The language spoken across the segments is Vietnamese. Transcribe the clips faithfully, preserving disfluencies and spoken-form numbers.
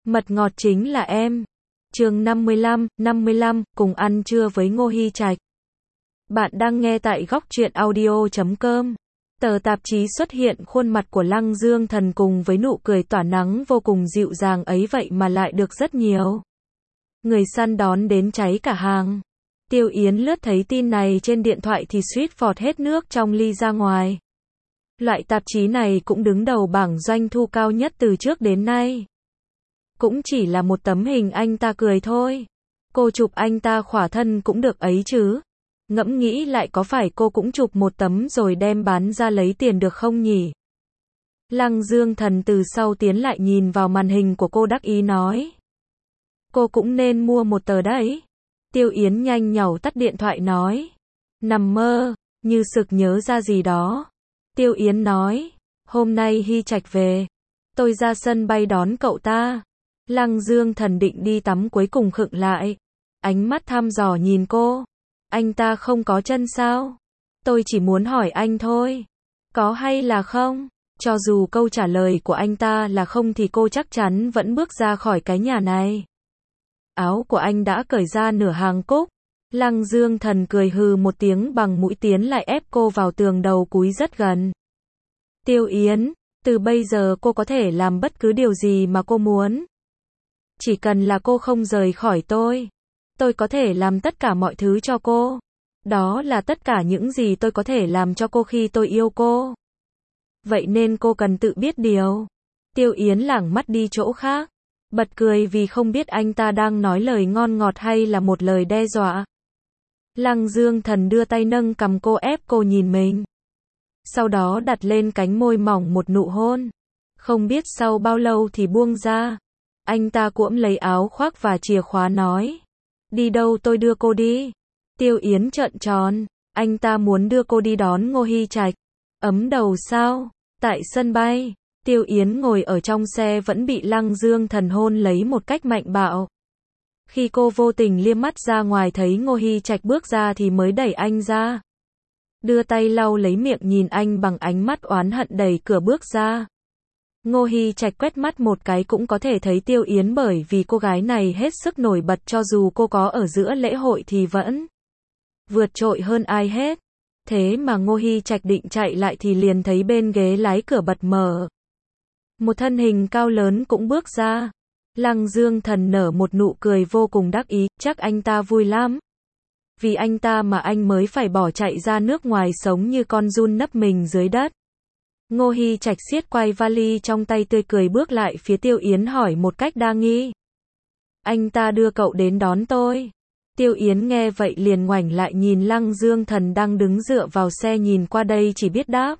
Mật ngọt chính là em. Chương năm mươi lăm, năm mươi lăm, cùng ăn trưa với Ngô Hi Trạch. Bạn đang nghe tại góc truyện audio chấm com. Tờ tạp chí xuất hiện khuôn mặt của Lăng Dương Thần cùng với nụ cười tỏa nắng vô cùng dịu dàng ấy vậy mà lại được rất nhiều người săn đón đến cháy cả hàng. Tiêu Yến lướt thấy tin này trên điện thoại thì suýt phọt hết nước trong ly ra ngoài. Loại tạp chí này cũng đứng đầu bảng doanh thu cao nhất từ trước đến nay. Cũng chỉ là một tấm hình anh ta cười thôi. Cô chụp anh ta khỏa thân cũng được ấy chứ. Ngẫm nghĩ lại có phải cô cũng chụp một tấm rồi đem bán ra lấy tiền được không nhỉ? Lăng Dương Thần từ sau tiến lại nhìn vào màn hình của cô đắc ý nói. Cô cũng nên mua một tờ đấy. Tiêu Yến nhanh nhảu tắt điện thoại nói. Nằm mơ, như sực nhớ ra gì đó. Tiêu Yến nói, hôm nay Hi Trạch về. Tôi ra sân bay đón cậu ta. Lăng Dương Thần định đi tắm cuối cùng khựng lại. Ánh mắt thăm dò nhìn cô. Anh ta không có chân sao? Tôi chỉ muốn hỏi anh thôi. Có hay là không? Cho dù câu trả lời của anh ta là không thì cô chắc chắn vẫn bước ra khỏi cái nhà này. Áo của anh đã cởi ra nửa hàng cúc. Lăng Dương Thần cười hừ một tiếng bằng mũi tiến lại ép cô vào tường đầu cúi rất gần. Tiêu Yến, từ bây giờ cô có thể làm bất cứ điều gì mà cô muốn. Chỉ cần là cô không rời khỏi tôi. Tôi có thể làm tất cả mọi thứ cho cô. Đó là tất cả những gì tôi có thể làm cho cô khi tôi yêu cô. Vậy nên cô cần tự biết điều. Tiêu Yến lảng mắt đi chỗ khác. Bật cười vì không biết anh ta đang nói lời ngon ngọt hay là một lời đe dọa. Lăng Dương Thần đưa tay nâng cằm cô ép cô nhìn mình. Sau đó đặt lên cánh môi mỏng một nụ hôn. Không biết sau bao lâu thì buông ra. Anh ta cuỗm lấy áo khoác và chìa khóa nói. Đi đâu tôi đưa cô đi. Tiêu Yến trợn tròn. Anh ta muốn đưa cô đi đón Ngô Hi Trạch. Ấm đầu sao? Tại sân bay. Tiêu Yến ngồi ở trong xe vẫn bị Lăng Dương Thần hôn lấy một cách mạnh bạo. Khi cô vô tình liếc mắt ra ngoài thấy Ngô Hi Trạch bước ra thì mới đẩy anh ra. Đưa tay lau lấy miệng nhìn anh bằng ánh mắt oán hận đẩy cửa bước ra. Ngô Hi Trạch quét mắt một cái cũng có thể thấy Tiêu Yến bởi vì cô gái này hết sức nổi bật cho dù cô có ở giữa lễ hội thì vẫn vượt trội hơn ai hết. Thế mà Ngô Hi Trạch định chạy lại thì liền thấy bên ghế lái cửa bật mở. Một thân hình cao lớn cũng bước ra. Lăng Dương Thần nở một nụ cười vô cùng đắc ý, chắc anh ta vui lắm. Vì anh ta mà anh mới phải bỏ chạy ra nước ngoài sống như con giun nấp mình dưới đất. Ngô Hi Trạch siết quai vali trong tay tươi cười bước lại phía Tiêu Yến hỏi một cách đa nghi. Anh ta đưa cậu đến đón tôi. Tiêu Yến nghe vậy liền ngoảnh lại nhìn Lăng Dương Thần đang đứng dựa vào xe nhìn qua đây chỉ biết đáp.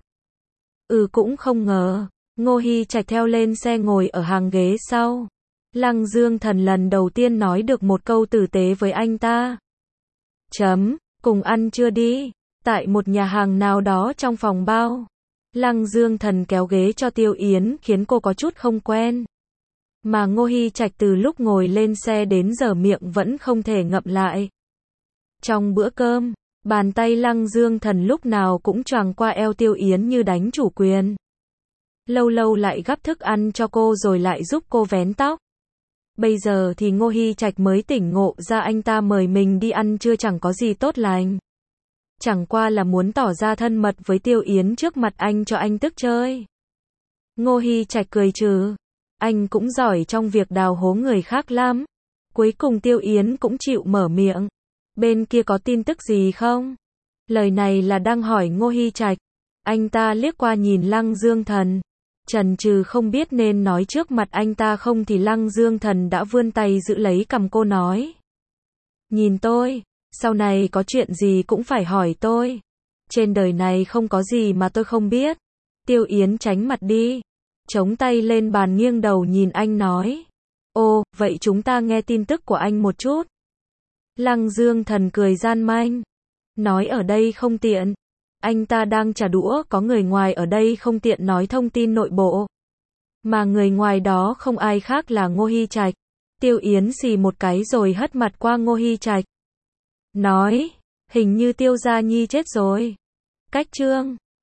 Ừ cũng không ngờ. Ngô Hi Trạch theo lên xe ngồi ở hàng ghế sau. Lăng Dương Thần lần đầu tiên nói được một câu tử tế với anh ta. Chấm, cùng ăn trưa đi. Tại một nhà hàng nào đó trong phòng bao. Lăng Dương Thần kéo ghế cho Tiêu Yến khiến cô có chút không quen. Mà Ngô Hi Trạch từ lúc ngồi lên xe đến giờ miệng vẫn không thể ngậm lại. Trong bữa cơm, bàn tay Lăng Dương Thần lúc nào cũng choàng qua eo Tiêu Yến như đánh chủ quyền. Lâu lâu lại gắp thức ăn cho cô rồi lại giúp cô vén tóc. Bây giờ thì Ngô Hi Trạch mới tỉnh ngộ ra anh ta mời mình đi ăn trưa chẳng có gì tốt lành. Chẳng qua là muốn tỏ ra thân mật với Tiêu Yến trước mặt anh cho anh tức chơi. Ngô Hi Trạch cười trừ. Anh cũng giỏi trong việc đào hố người khác lắm. Cuối cùng Tiêu Yến cũng chịu mở miệng. Bên kia có tin tức gì không? Lời này là đang hỏi Ngô Hi Trạch. Anh ta liếc qua nhìn Lăng Dương Thần. Chần chừ không biết nên nói trước mặt anh ta không thì Lăng Dương Thần đã vươn tay giữ lấy cằm cô nói. Nhìn tôi, sau này có chuyện gì cũng phải hỏi tôi. Trên đời này không có gì mà tôi không biết. Tiêu Yến tránh mặt đi. Chống tay lên bàn nghiêng đầu nhìn anh nói. Ồ, vậy chúng ta nghe tin tức của anh một chút. Lăng Dương Thần cười gian manh. Nói ở đây không tiện. Anh ta đang trả đũa có người ngoài ở đây không tiện nói thông tin nội bộ. Mà người ngoài đó không ai khác là Ngô Hi Trạch. Tiêu Yến xì một cái rồi hất mặt qua Ngô Hi Trạch. Nói, hình như Tiêu Gia Nhi chết rồi. Cách chương